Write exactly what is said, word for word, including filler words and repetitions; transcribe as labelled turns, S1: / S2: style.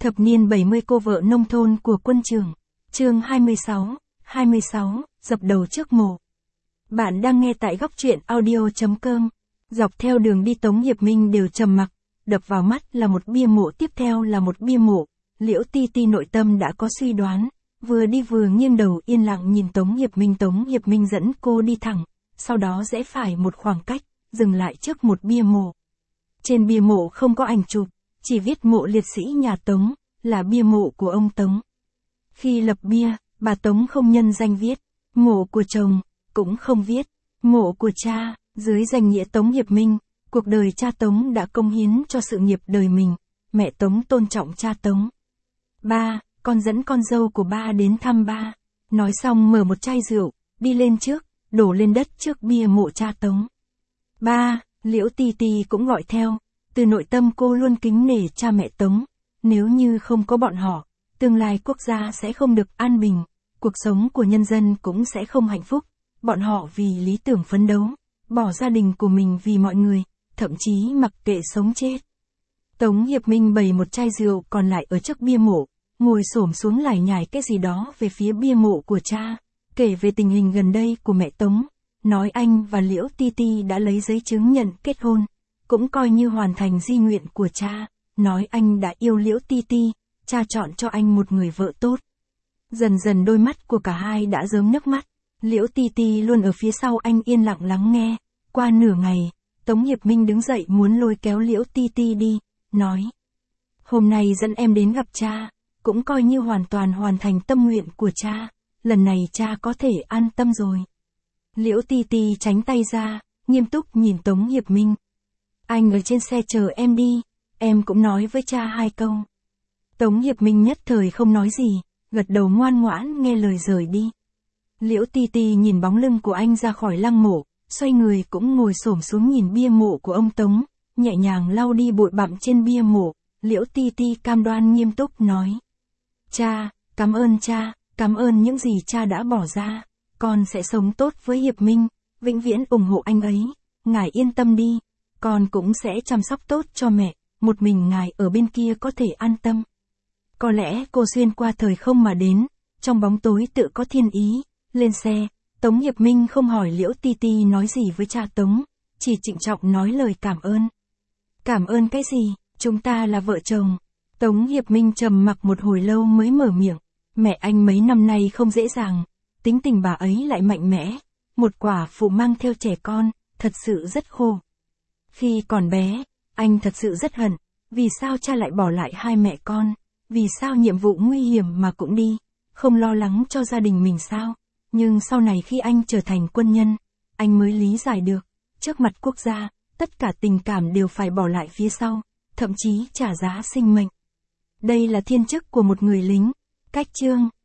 S1: Thập niên bảy mươi cô vợ nông thôn của quân trường. Chương hai mươi sáu, hai mươi sáu, dập đầu trước mộ. Bạn đang nghe tại góc truyện audio chấm com. Dọc theo đường đi Tống Hiệp Minh đều trầm mặc, đập vào mắt là một bia mộ, tiếp theo là một bia mộ. Liễu Ti Ti nội tâm đã có suy đoán, vừa đi vừa nghiêng đầu yên lặng nhìn Tống Hiệp Minh. Tống Hiệp Minh dẫn cô đi thẳng, sau đó rẽ phải một khoảng cách, dừng lại trước một bia mộ. Trên bia mộ không có ảnh chụp, chỉ viết mộ liệt sĩ nhà Tống, là bia mộ của ông Tống. Khi lập bia, bà Tống không nhân danh viết, mộ của chồng, cũng không viết, mộ của cha, dưới danh nghĩa Tống Hiệp Minh. Cuộc đời cha Tống đã công hiến cho sự nghiệp đời mình, mẹ Tống tôn trọng cha Tống. Ba, con dẫn con dâu của ba đến thăm ba. Nói xong mở một chai rượu, đi lên trước, đổ lên đất trước bia mộ cha Tống. Ba, Liễu Ti Ti cũng gọi theo, từ nội tâm cô luôn kính nể cha mẹ Tống. Nếu như không có bọn họ, tương lai quốc gia sẽ không được an bình, cuộc sống của nhân dân cũng sẽ không hạnh phúc. Bọn họ vì lý tưởng phấn đấu, bỏ gia đình của mình vì mọi người, thậm chí mặc kệ sống chết. Tống Hiệp Minh bày một chai rượu còn lại ở trước bia mộ, ngồi xổm xuống lải nhải cái gì đó về phía bia mộ của cha, kể về tình hình gần đây của mẹ Tống, nói anh và Liễu Ti Ti đã lấy giấy chứng nhận kết hôn, cũng coi như hoàn thành di nguyện của cha, nói anh đã yêu Liễu Ti Ti, cha chọn cho anh một người vợ tốt. Dần dần đôi mắt của cả hai đã rớm nước mắt, Liễu Ti Ti luôn ở phía sau anh yên lặng lắng nghe. Qua nửa ngày, Tống Hiệp Minh đứng dậy muốn lôi kéo Liễu Ti Ti đi, nói: hôm nay dẫn em đến gặp cha, cũng coi như hoàn toàn hoàn thành tâm nguyện của cha, lần này cha có thể an tâm rồi. Liễu Ti Ti tránh tay ra, nghiêm túc nhìn Tống Hiệp Minh. Anh ở trên xe chờ em đi, em cũng nói với cha hai câu. Tống Hiệp Minh nhất thời không nói gì, gật đầu ngoan ngoãn nghe lời rời đi. Liễu Ti Ti nhìn bóng lưng của anh ra khỏi lăng mộ, xoay người cũng ngồi xổm xuống nhìn bia mộ của ông Tống, nhẹ nhàng lau đi bụi bặm trên bia mộ. Liễu Ti Ti cam đoan nghiêm túc nói: cha, cảm ơn cha, cảm ơn những gì cha đã bỏ ra, con sẽ sống tốt với Hiệp Minh, vĩnh viễn ủng hộ anh ấy, ngài yên tâm đi, con cũng sẽ chăm sóc tốt cho mẹ, một mình ngài ở bên kia có thể an tâm. Có lẽ cô xuyên qua thời không mà đến, trong bóng tối tự có thiên ý. Lên xe, Tống Hiệp Minh không hỏi Liễu Ti Ti nói gì với cha Tống, chỉ trịnh trọng nói lời cảm ơn. Cảm ơn cái gì, chúng ta là vợ chồng. Tống Hiệp Minh trầm mặc một hồi lâu mới mở miệng. Mẹ anh mấy năm nay không dễ dàng, tính tình bà ấy lại mạnh mẽ, một quả phụ mang theo trẻ con, thật sự rất khổ. Khi còn bé, anh thật sự rất hận, vì sao cha lại bỏ lại hai mẹ con, vì sao nhiệm vụ nguy hiểm mà cũng đi, không lo lắng cho gia đình mình sao? Nhưng sau này khi anh trở thành quân nhân, anh mới lý giải được, trước mặt quốc gia, tất cả tình cảm đều phải bỏ lại phía sau, thậm chí trả giá sinh mệnh. Đây là thiên chức của một người lính. Cách chương